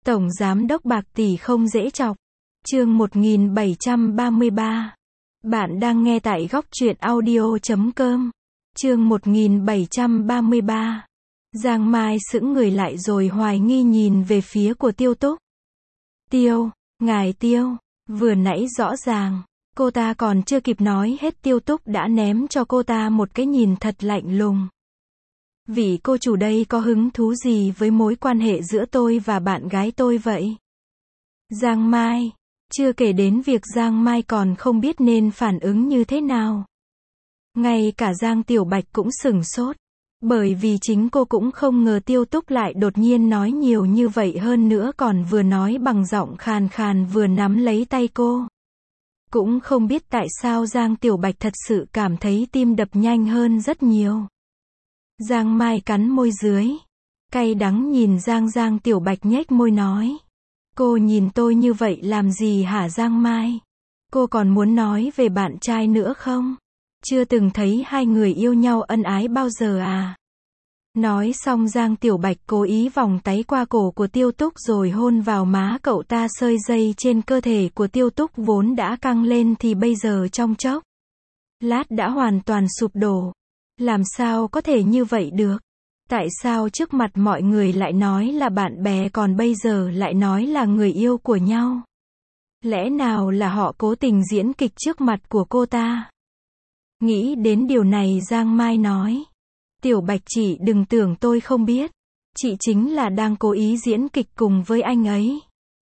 Tổng giám đốc bạc tỷ không dễ chọc. Chương 1733. Bạn đang nghe tại góc truyện audio.com. Chương 1733. Giang Mai sững người lại rồi hoài nghi nhìn về phía của Tiêu Túc. Ngài Tiêu, vừa nãy rõ ràng, cô ta còn chưa kịp nói hết Tiêu Túc đã ném cho cô ta một cái nhìn thật lạnh lùng. Vị cô chủ đây có hứng thú gì với mối quan hệ giữa tôi và bạn gái tôi vậy? Giang Mai, chưa kể đến việc Giang Mai còn không biết nên phản ứng như thế nào. Ngay cả Giang Tiểu Bạch cũng sửng sốt, bởi vì chính cô cũng không ngờ Tiêu Túc lại đột nhiên nói nhiều như vậy, hơn nữa còn vừa nói bằng giọng khàn khàn vừa nắm lấy tay cô. Cũng không biết tại sao Giang Tiểu Bạch thật sự cảm thấy tim đập nhanh hơn rất nhiều. Giang Mai cắn môi dưới, cay đắng nhìn Giang Tiểu Bạch nhếch môi nói. Cô nhìn tôi như vậy làm gì hả Giang Mai? Cô còn muốn nói về bạn trai nữa không? Chưa từng thấy hai người yêu nhau ân ái bao giờ à? Nói xong Giang Tiểu Bạch cố ý vòng tay qua cổ của Tiêu Túc rồi hôn vào má cậu ta, sợi dây trên cơ thể của Tiêu Túc vốn đã căng lên thì bây giờ trong chốc lát đã hoàn toàn sụp đổ. Làm sao có thể như vậy được? Tại sao trước mặt mọi người lại nói là bạn bè còn bây giờ lại nói là người yêu của nhau? Lẽ nào là họ cố tình diễn kịch trước mặt của cô ta? Nghĩ đến điều này Giang Mai nói. Tiểu Bạch chị đừng tưởng tôi không biết. Chị chính là đang cố ý diễn kịch cùng với anh ấy.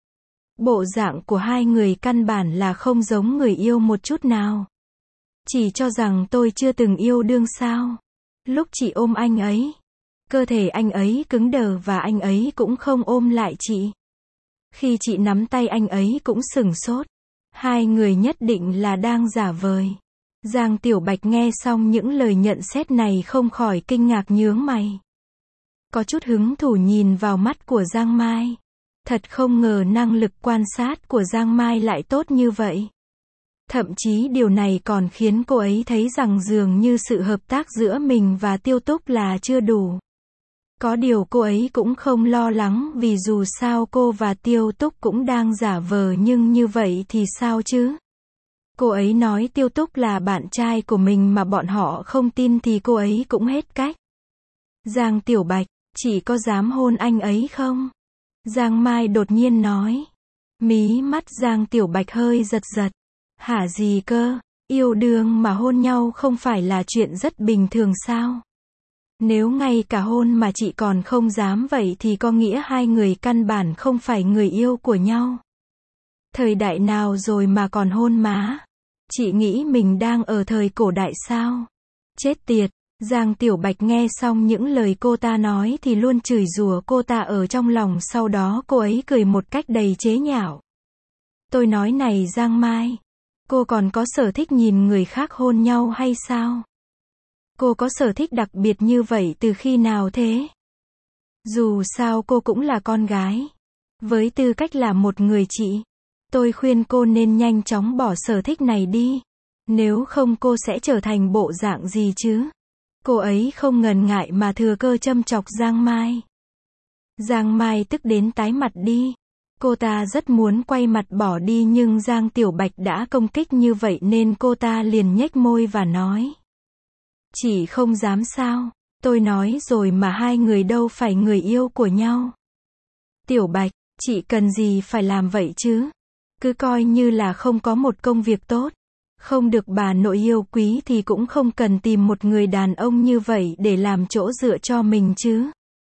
Bộ dạng của hai người căn bản là không giống người yêu một chút nào. Chị cho rằng tôi chưa từng yêu đương sao? Lúc chị ôm anh ấy, cơ thể anh ấy cứng đờ và anh ấy cũng không ôm lại chị. Khi chị nắm tay anh ấy cũng sửng sốt. Hai người nhất định là đang giả vời. Giang Tiểu Bạch nghe xong những lời nhận xét này không khỏi kinh ngạc nhướng mày. Có chút hứng thú nhìn vào mắt của Giang Mai. Thật không ngờ năng lực quan sát của Giang Mai lại tốt như vậy. Thậm chí điều này còn khiến cô ấy thấy rằng dường như sự hợp tác giữa mình và Tiêu Túc là chưa đủ. Có điều cô ấy cũng không lo lắng vì dù sao cô và Tiêu Túc cũng đang giả vờ, nhưng như vậy thì sao chứ? Cô ấy nói Tiêu Túc là bạn trai của mình mà bọn họ không tin thì cô ấy cũng hết cách. Giang Tiểu Bạch, chị có dám hôn anh ấy không? Giang Mai đột nhiên nói. Mí mắt Giang Tiểu Bạch hơi giật giật. Hả gì cơ? Yêu đương mà hôn nhau không phải là chuyện rất bình thường sao? Nếu ngay cả hôn mà chị còn không dám vậy thì có nghĩa hai người căn bản không phải người yêu của nhau. Thời đại nào rồi mà còn hôn má? Chị nghĩ mình đang ở thời cổ đại sao? Chết tiệt! Giang Tiểu Bạch nghe xong những lời cô ta nói thì luôn chửi rủa cô ta ở trong lòng, sau đó cô ấy cười một cách đầy chế nhạo. Tôi nói này Giang Mai, cô còn có sở thích nhìn người khác hôn nhau hay sao? Cô có sở thích đặc biệt như vậy từ khi nào thế? Dù sao cô cũng là con gái. Với tư cách là một người chị, tôi khuyên cô nên nhanh chóng bỏ sở thích này đi. Nếu không cô sẽ trở thành bộ dạng gì chứ? Cô ấy không ngần ngại mà thừa cơ châm chọc Giang Mai. Giang Mai tức đến tái mặt đi. Cô ta rất muốn quay mặt bỏ đi nhưng Giang Tiểu Bạch đã công kích như vậy nên cô ta liền nhếch môi và nói. Chị không dám sao? Tôi nói rồi mà hai người đâu phải người yêu của nhau. Tiểu Bạch, chị cần gì phải làm vậy chứ? Cứ coi như là không có một công việc tốt, không được bà nội yêu quý thì cũng không cần tìm một người đàn ông như vậy để làm chỗ dựa cho mình chứ.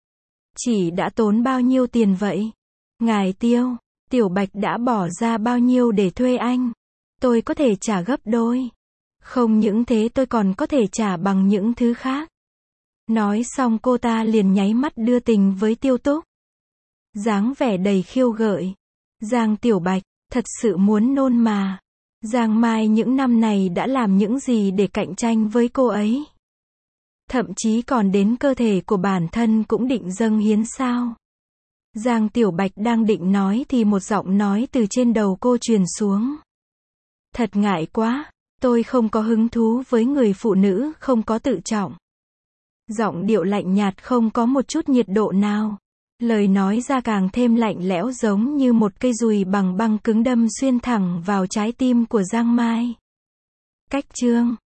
Chị đã tốn bao nhiêu tiền vậy? Ngài Tiêu, Tiểu Bạch đã bỏ ra bao nhiêu để thuê anh? Tôi có thể trả gấp đôi. Không những thế tôi còn có thể trả bằng những thứ khác. Nói xong cô ta liền nháy mắt đưa tình với Tiêu Túc. Dáng vẻ đầy khiêu gợi. Giang Tiểu Bạch, thật sự muốn nôn mà. Giang Mai những năm này đã làm những gì để cạnh tranh với cô ấy? Thậm chí còn đến cơ thể của bản thân cũng định dâng hiến sao? Giang Tiểu Bạch đang định nói thì một giọng nói từ trên đầu cô truyền xuống. Thật ngại quá, tôi không có hứng thú với người phụ nữ không có tự trọng. Giọng điệu lạnh nhạt không có một chút nhiệt độ nào. Lời nói ra càng thêm lạnh lẽo giống như một cây dùi bằng băng cứng đâm xuyên thẳng vào trái tim của Giang Mai. Cách chương